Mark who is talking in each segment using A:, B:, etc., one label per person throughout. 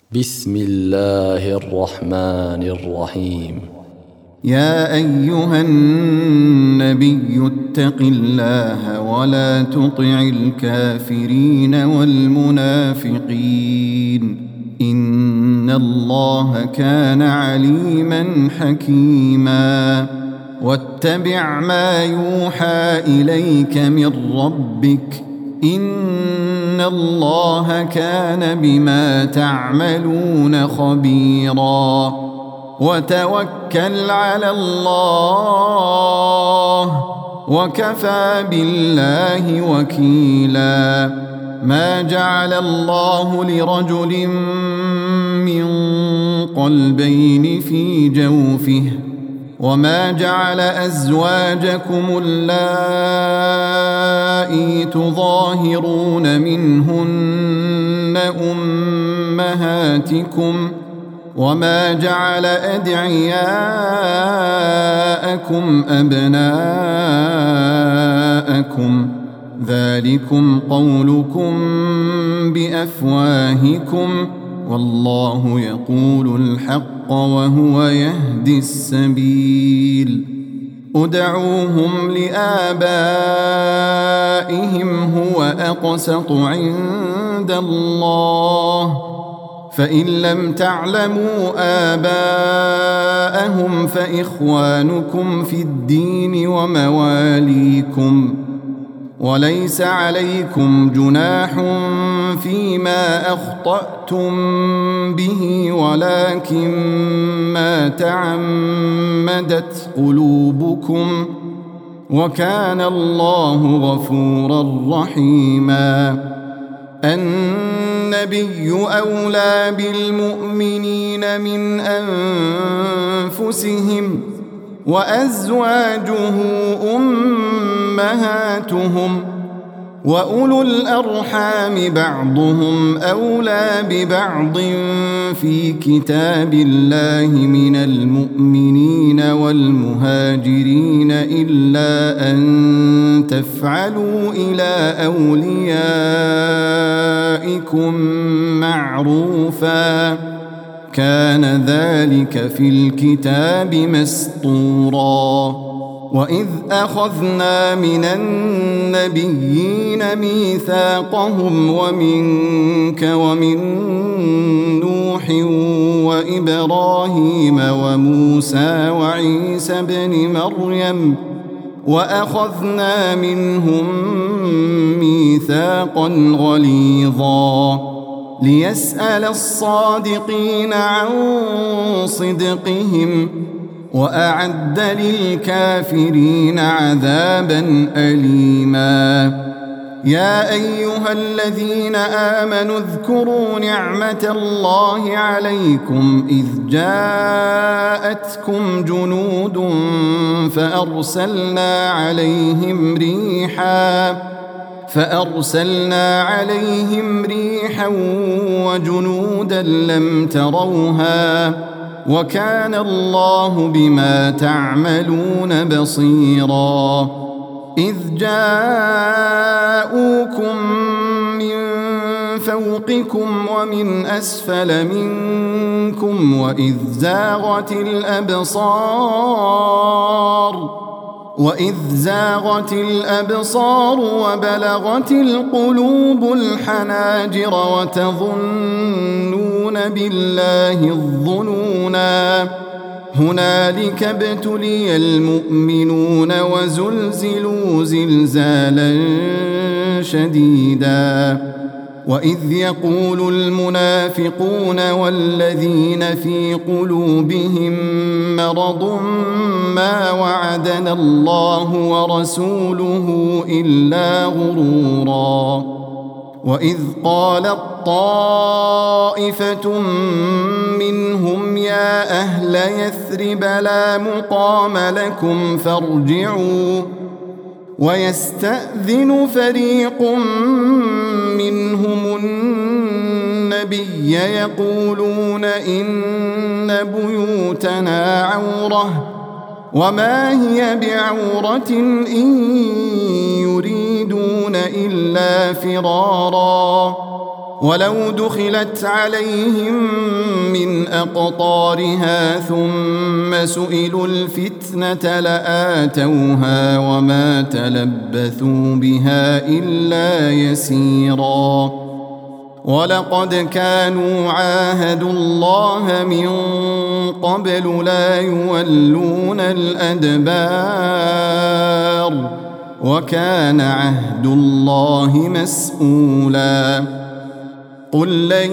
A: بسم الله الرحمن الرحيم.
B: يا أيها النبي اتق الله ولا تطع الكافرين والمنافقين إن الله كان عليما حكيما واتبع ما يوحى إليك من ربك إن الله كان بما تعملون خبيرا وتوكل على الله وكفى بالله وكيلا ما جعل الله لرجل من قلبين في جوفه وما جعل أزواجكم اللائي تظاهرون منهن أمهاتكم وما جعل أدعياءكم أبناءكم ذلكم قولكم بأفواهكم والله يقول الحق وهو يهدي السبيل ادعوهم لآبائهم هو أقسط عند الله فإن لم تعلموا آباءهم فإخوانكم في الدين ومواليكم وليس عليكم جناح فيما أخطأتم به ولكن ما تعمدت قلوبكم وكان الله غفورا رحيما النبي أولى بالمؤمنين من أنفسهم وأزواجه أمهاتهم وأولو الأرحام بعضهم أولى ببعض في كتاب الله من المؤمنين والمهاجرين إلا أن تفعلوا إلى أوليائكم معروفا كان ذلك في الكتاب مسطورا وإذ أخذنا من النبيين ميثاقهم ومنك ومن نوح وإبراهيم وموسى وعيسى بن مريم وأخذنا منهم ميثاقا غليظا ليسأل الصادقين عن صدقهم وأعد للكافرين عذابا أليما يا أيها الذين آمنوا اذكروا نعمة الله عليكم إذ جاءتكم جنود فأرسلنا عليهم ريحا وجنودا لم تروها وكان الله بما تعملون بصيرا إذ جاءوكم من فوقكم ومن أسفل منكم وإذ زاغت الأبصار وبلغت القلوب الحناجر وتظنون بالله الظنونا هنالك ابتلي المؤمنون وزلزلوا زلزالا شديدا وإذ يقول المنافقون والذين في قلوبهم مرض ما وعدنا الله ورسوله إلا غرورا وإذ قالت طائفة منهم يا أهل يثرب لا مقام لكم فارجعوا ويستأذن فريق منهم النبي يقولون إن بيوتنا عورة وما هي بعورة إن يريدون إلا فرارا ولو دخلت عليهم من أقطارها ثم سئلوا الفتنة لآتوها وما تلبثوا بها إلا يسيرا ولقد كانوا عاهدوا الله من قبل لا يولون الأدبار وكان عهد الله مسؤولا قل لن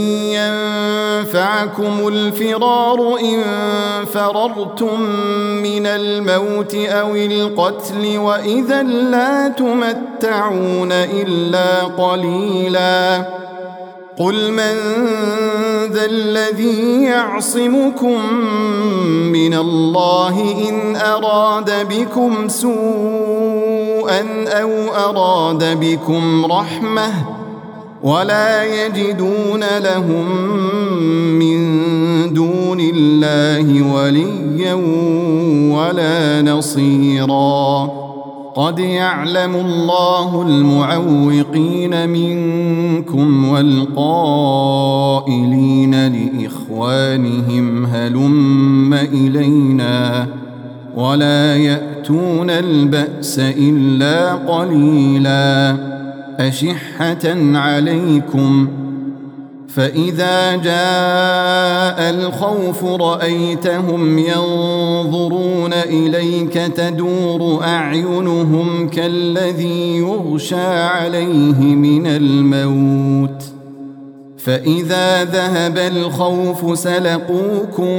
B: ينفعكم الفرار إن فررتم من الموت أو القتل وإذا لا تمتعون إلا قليلا قل من ذا الذي يعصمكم من الله إن أراد بكم سوءا أو أراد بكم رحمة ولا يجدون لهم من دون الله وليا ولا نصيرا قد يعلم الله المعوقين منكم والقائلين لإخوانهم هلم إلينا ولا يأتون البأس إلا قليلا أشحة عليكم فإذا جاء الخوف رأيتهم ينظرون إليك تدور أعينهم كالذي يغشى عليه من الموت فإذا ذهب الخوف سلقوكم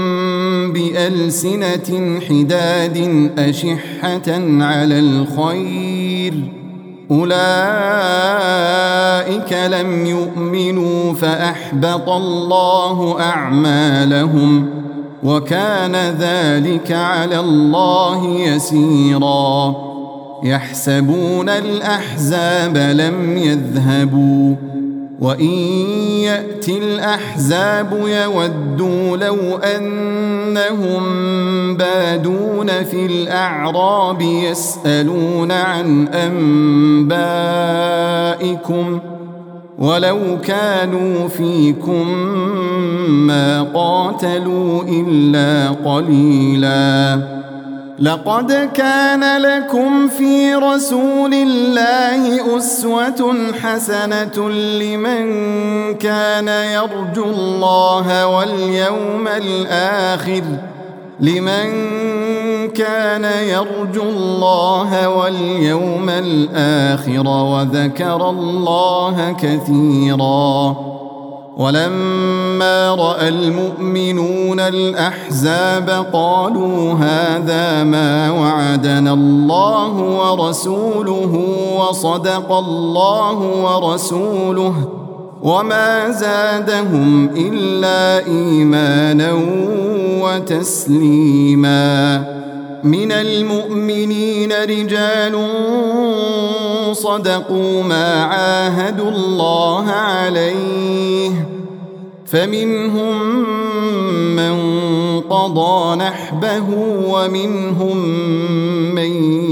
B: بألسنة حداد أشحة على الخير أولئك لم يؤمنوا فأحبط الله أعمالهم وكان ذلك على الله يسيرا يحسبون الأحزاب لم يذهبوا وإن يأتي الأحزاب يودوا لو أنهم بادون في الأعراب يسألون عن أنبائكم ولو كانوا فيكم ما قاتلوا إلا قليلا لقد كان لكم في رسول الله أسوة حسنة لمن كان يرجو الله واليوم الآخر وذكر الله كثيرا ولما رأى المؤمنون الأحزاب قالوا هذا ما وعدنا الله ورسوله وصدق الله ورسوله وما زادهم إلا إيمانا وتسليما من المؤمنين رجال صدقوا ما عاهدوا الله عليه فمنهم من قضى نحبه ومنهم من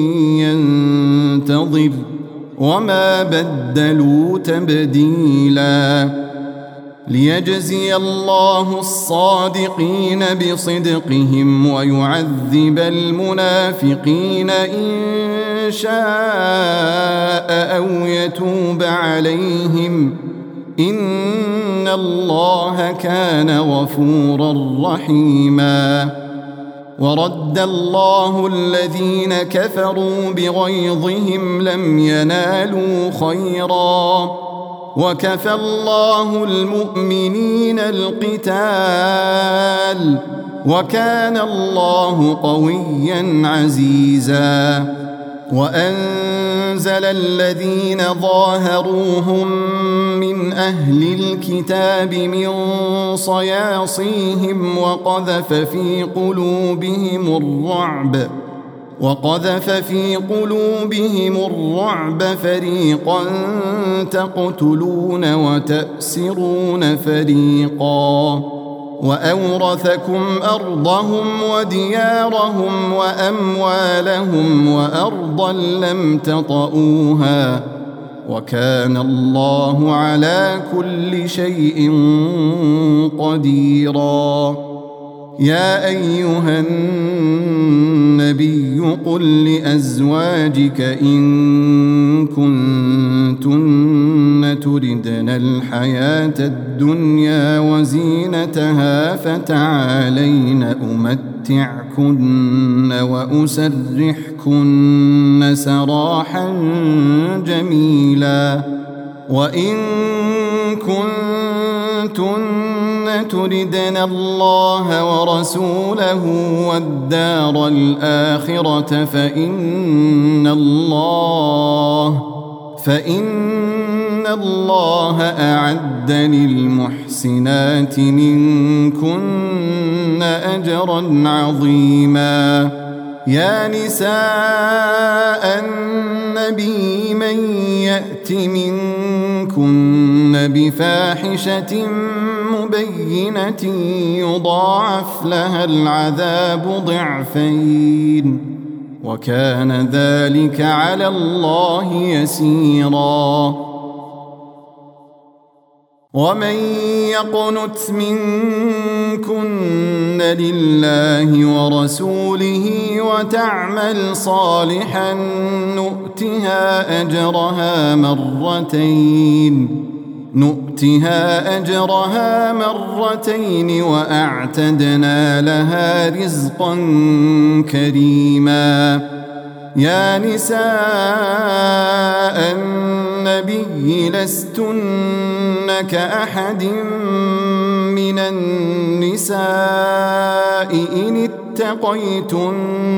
B: ينتظر وما بدلوا تبديلا ليجزي الله الصادقين بصدقهم ويعذب المنافقين إن شاء أو يتوب عليهم إن الله كان غفورا رحيما ورد الله الذين كفروا بغيظهم لم ينالوا خيرا وكفى الله المؤمنين القتال وكان الله قويا عزيزا وأنزل الذين ظاهروهم من أهل الكتاب من صياصيهم وقذف في قلوبهم الرعب فريقا تقتلون وتأسرون فريقا وأورثكم أرضهم وديارهم وأموالهم وأرضا لم تطئوها وكان الله على كل شيء قديرا. يا أيها النبي قل لأزواجك إن كنتن تردن الحياة الدنيا وزينتها فتعالين أمتعكن وأسرحكن سراحا جميلا. وإن كنتن تردن الله ورسوله والدار الآخرة فإن الله أعد للمحسنات منكن أجرا عظيما. يا نساء النبي من يأت منكن بفاحشة مبينة يضاعف لها العذاب ضعفين وكان ذلك على الله يسيرا. ومن يقنت منكن لله ورسوله وتعمل صالحا نؤتها أجرها مرتين وأعتدنا لها رزقا كريما. يا نساء النبي لستن كأحد من النساء إن اتقيتن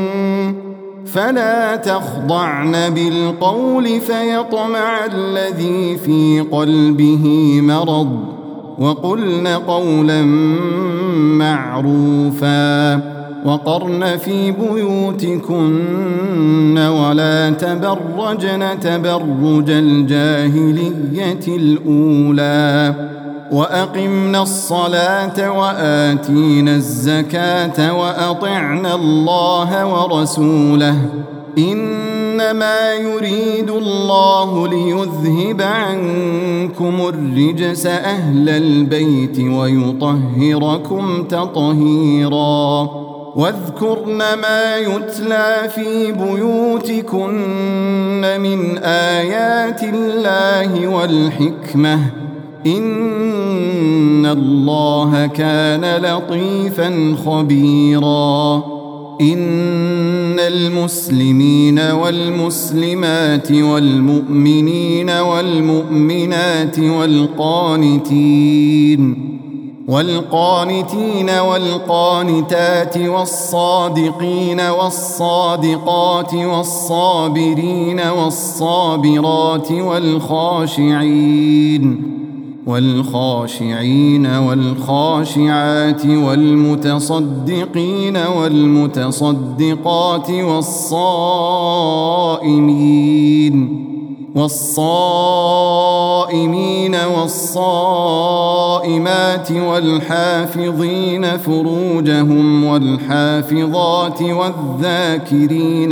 B: فلا تخضعن بالقول فيطمع الذي في قلبه مرض وقلن قولا معروفا. وقرن في بيوتكن ولا تبرجن تبرج الجاهلية الأولى وأقمنا الصلاة وآتينا الزكاة وأطعنا الله ورسوله إنما يريد الله ليذهب عنكم الرجس أهل البيت ويطهركم تطهيرا. واذكرن ما يتلى في بيوتكن من آيات الله والحكمة إن الله كان لطيفا خبيرا. إن المسلمين والمسلمات والمؤمنين والمؤمنات والقانتين والقانتات والصادقين والصادقات والصابرين والصابرات والخاشعين والخاشعات والمتصدقين والمتصدقات والصائمين والصائمات والحافظين فروجهم والحافظات والذاكرين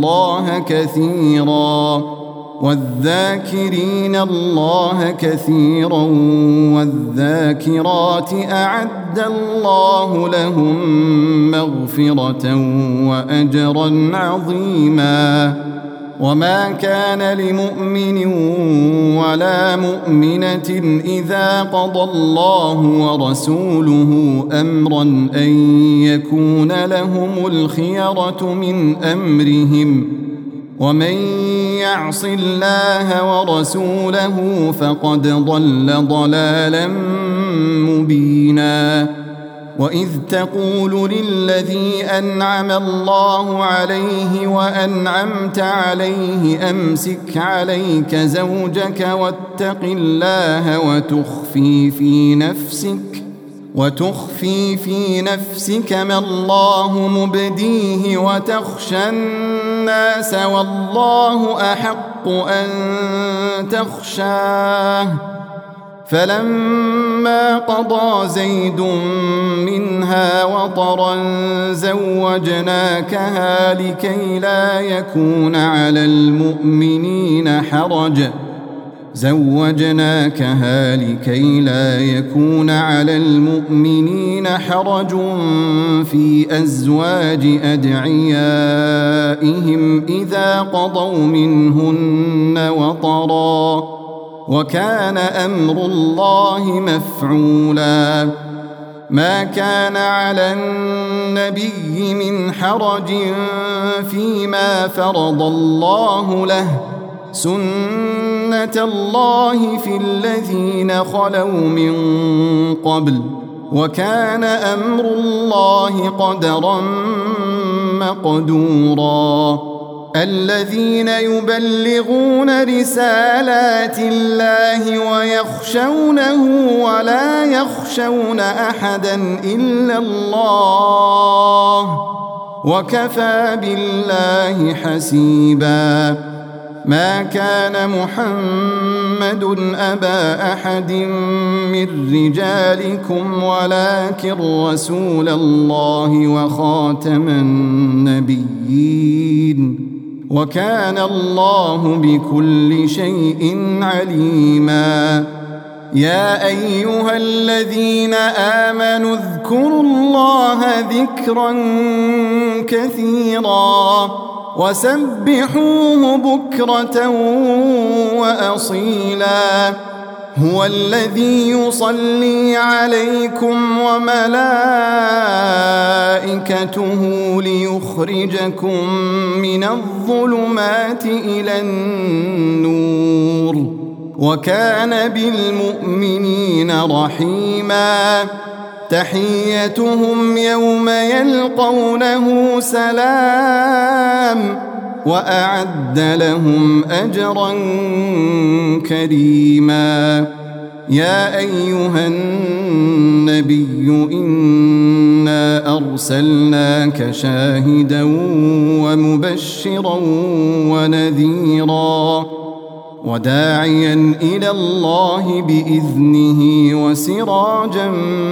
B: الله كثيرا والذاكرات أعد الله لهم مغفرة وأجرا عظيما. وما كان لمؤمن ولا مؤمنة إذا قضى الله ورسوله أمرا أن يكون لهم الخيرة من أمرهم ومن يعص الله ورسوله فقد ضل ضلالا مبينا. وإذ تقول للذي أنعم الله عليه وأنعمت عليه أمسك عليك زوجك واتق الله وتخفي في نفسك ما الله مبديه وتخشى الناس والله أحق أن تخشاه. فلما قضى زيد منها وطرا زوجناكها زوجناكها لكي لا يكون على المؤمنين حرج في أزواج أدعيائهم إذا قضوا منهن وطرا وكان أمر الله مفعولا ما كان على النبي من حرج فيما فرض الله له سنة الله في الذين خلوا من قبل وكان أمر الله قدرا مقدورا الذين يبلغون رسالات الله ويخشونه ولا يخشون أحدا إلا الله وكفى بالله حسيبا ما كان محمد أبا أحد من رجالكم ولكن رسول الله وخاتم النبيين وكان الله بكل شيء عليما يا أيها الذين آمنوا اذكروا الله ذكرا كثيرا وسبحوه بكرة وأصيلا هو الذي يصلي عليكم وملائكته ليخرجكم من الظلمات إلى النور وكان بالمؤمنين رحيما تحيتهم يوم يلقونه سلام وأعد لهم أجرا كريما يا أيها النبي إنا أرسلناك شاهدا ومبشرا ونذيرا وداعيا إلى الله بإذنه وسراجا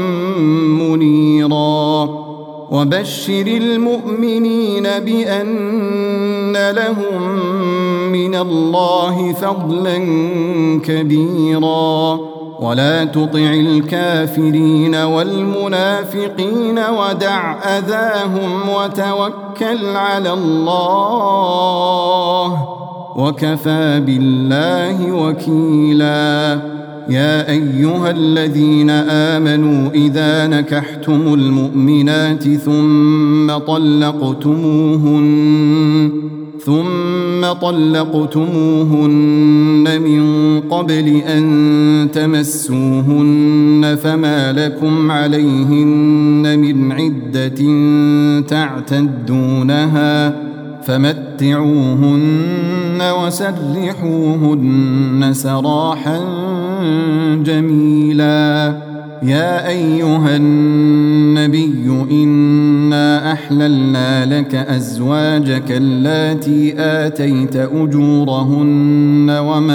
B: منيرا وبشر المؤمنين بأن لهم من الله فضلا كبيرا ولا تطع الكافرين والمنافقين ودع أذاهم وتوكل على الله وكفى بالله وكيلا يا أيها الذين آمنوا إذا نكحتم المؤمنات ثم طلقتموهن من قبل أن تمسوهن فما لكم عليهن من عدة تعتدونها فمتعوهن وسرحوهن سراحا جميلا يا أيها النبي إنا أحللنا لك أزواجك اللاتي آتيت أجورهن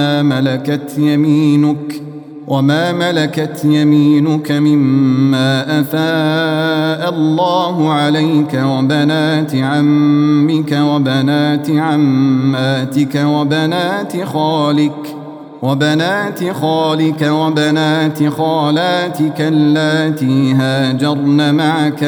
B: وما ملكت يمينك مما أفاء الله عليك وبنات عمك وبنات عماتك وبنات خالك وبنات خالاتك اللاتي هاجرن معك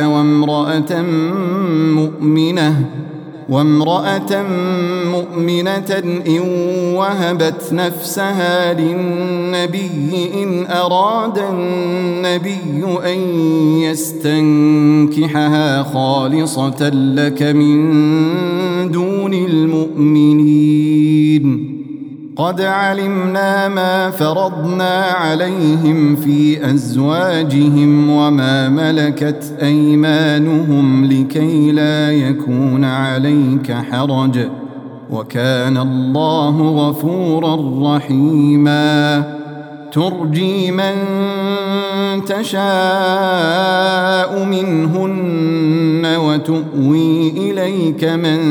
B: وامرأة مؤمنة إن وهبت نفسها للنبي إن أراد النبي أن يستنكحها خالصة لك من دون المؤمنين قد علمنا ما فرضنا عليهم في أزواجهم وما ملكت أيمانهم لكي لا يكون عليك حرج وكان الله غفورا رحيما ترجي من تشاء منهن وتؤوي إليك من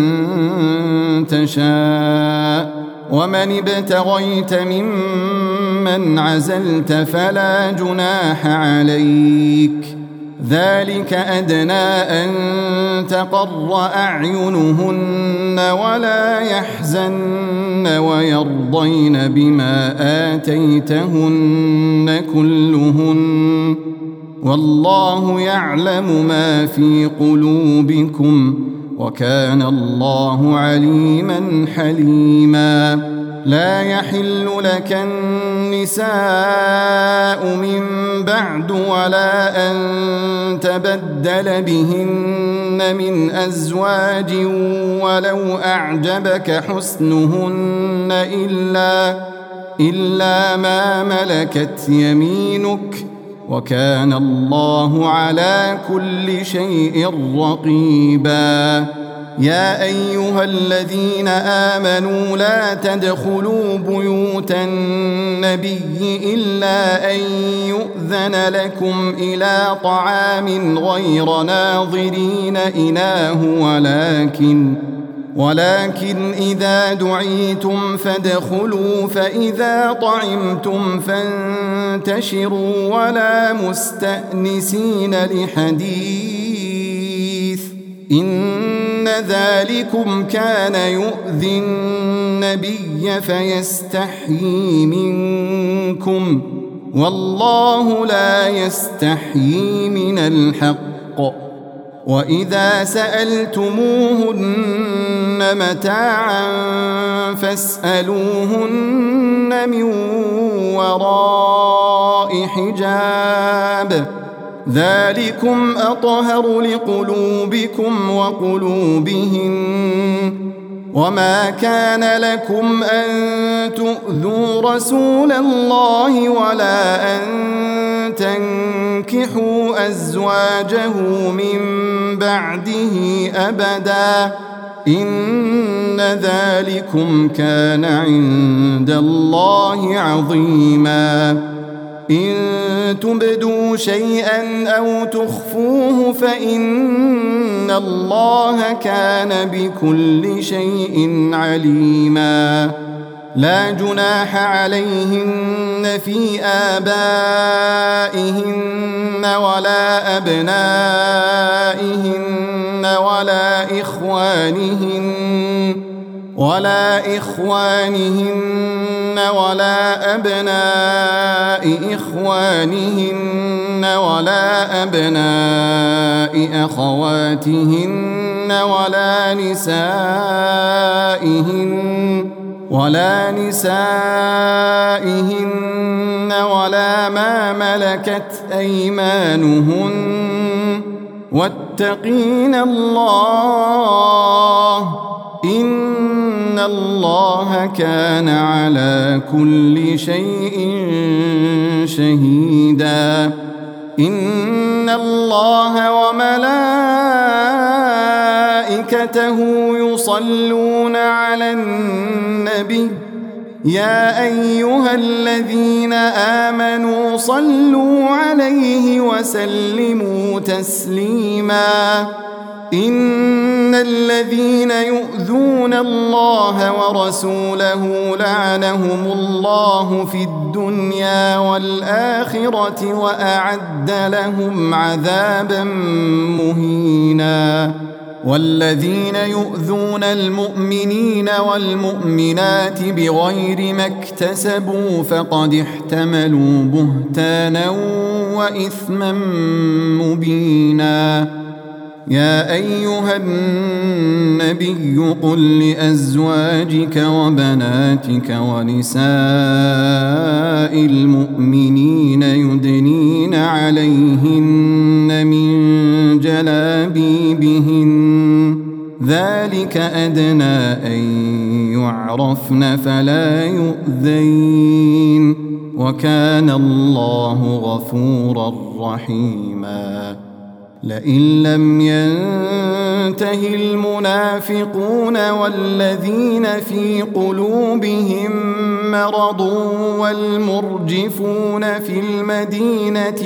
B: تشاء ومن ابتغيت ممن عزلت فلا جناح عليك ذلك أدنى أن تقر أعينهن ولا يحزن ويرضين بما آتيتهن كلهن والله يعلم ما في قلوبكم وكان الله عليما حليما لا يحل لك النساء من بعد ولا أن تبدل بهن من أزواج ولو أعجبك حسنهن إلا ما ملكت يمينك وكان الله على كل شيء رقيبا يا أيها الذين آمنوا لا تدخلوا بيوت النبي إلا أن يؤذن لكم إلى طعام غير ناظرين إناه ولكن إذا دعيتم فادخلوا فإذا طعمتم فانتشروا ولا مستأنسين لحديث إن ذلكم كان يؤذي النبي فيستحيي منكم والله لا يستحيي من الحق وإذا سألتموهن متاعا فاسألوهن من وراء حجاب ذلكم أطهر لقلوبكم وقلوبهن وما كان لكم أن تؤذوا رسول الله ولا أن تنكحوا أزواجه من بعده أبدا إن ذلكم كان عند الله عظيما إن تبدوا شيئا أو تخفوه فإن الله كان بكل شيء عليما لا جناح عليهن في آبائهن ولا أبنائهن ولا إخوانهن ولا أبناء إخوانهن ولا أبناء أخواتهن ولا نسائهن ولا ما ملكت أيمانهن واتقين الله إن الله كان على كل شيء شهيدا إن الله وملائكته يصلون على النبي يا أيها الذين آمنوا صلوا عليه وسلموا تسليما إن الذين يؤذون الله ورسوله لعنهم الله في الدنيا والآخرة وأعد لهم عذابا مهينا والذين يؤذون المؤمنين والمؤمنات بغير ما اكتسبوا فقد احتملوا بهتانا وإثما مبينا يا أيها النبي قل لأزواجك وبناتك ونساء المؤمنين يدنين عليهن من جلابيبهن ذلك أدنى أن يعرفن فلا يؤذين وكان الله غفورا رحيما لئن لم ينته المنافقون والذين في قلوبهم مرض والمرجفون في المدينة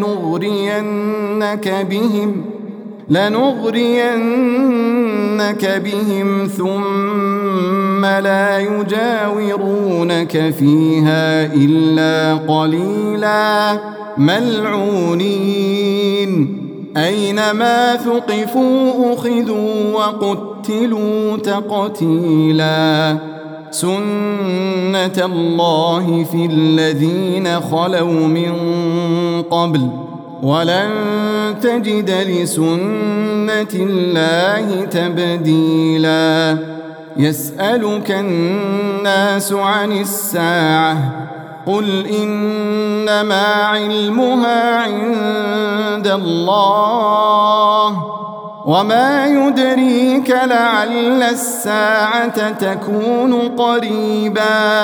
B: لنغرينك بهم ثم لا يجاورونك فيها إلا قليلا ملعونين أينما ثقفوا أخذوا وقتلوا تقتيلا سنة الله في الذين خلوا من قبل ولن تجد لسنة الله تبديلا يسألك الناس عن الساعة قل إنما علمها عند الله وما يدريك لعل الساعة تكون قريبا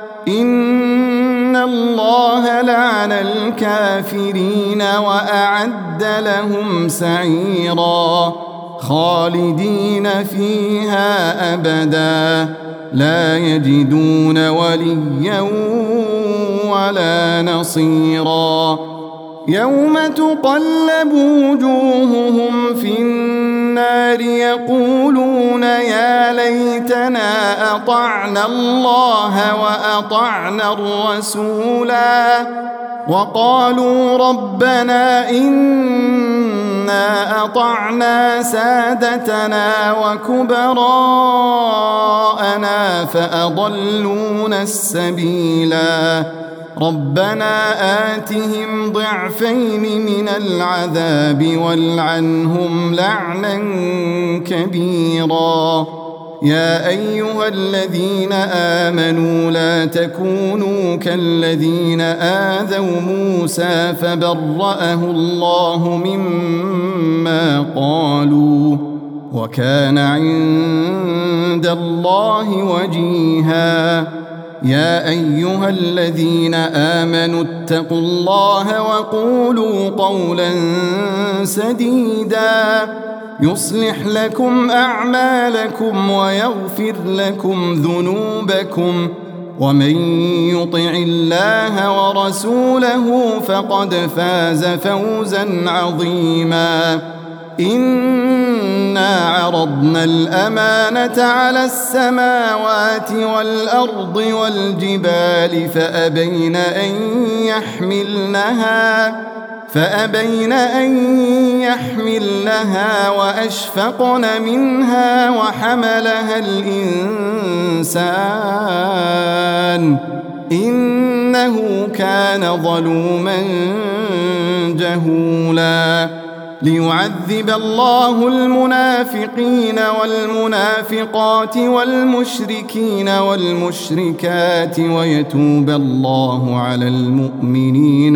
B: إن الله لعن الكافرين وأعد لهم سعيرا خالدين فيها أبدا لا يجدون وليا ولا نصيرا يوم تقلب وجوههم في النار يقولون يا ليتنا أطعنا الله وأطعنا الرسولا وقالوا ربنا إنا أطعنا سادتنا وكبراءنا فأضلونا السبيلا ربنا آتهم ضعفين من العذاب والعنهم لعنا كبيرا يا أيها الذين آمنوا لا تكونوا كالذين آذوا موسى فبرأه الله مما قالوا وكان عند الله وجيها يا أيها الذين آمنوا اتقوا الله وقولوا قولا سديدا يصلح لكم أعمالكم ويغفر لكم ذنوبكم ومن يطع الله ورسوله فقد فاز فوزا عظيما إنا عرضنا الأمانة على السماوات والأرض والجبال فأبين أن يحملنها وأشفقن منها وحملها الإنسان إنه كان ظلوما جهولا ليعذب الله المنافقين والمنافقات والمشركين والمشركات ويتوب الله على المؤمنين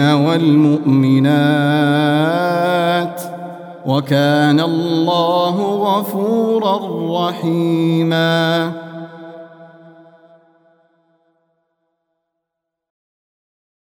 B: والمؤمنات وكان الله غفورا رحيما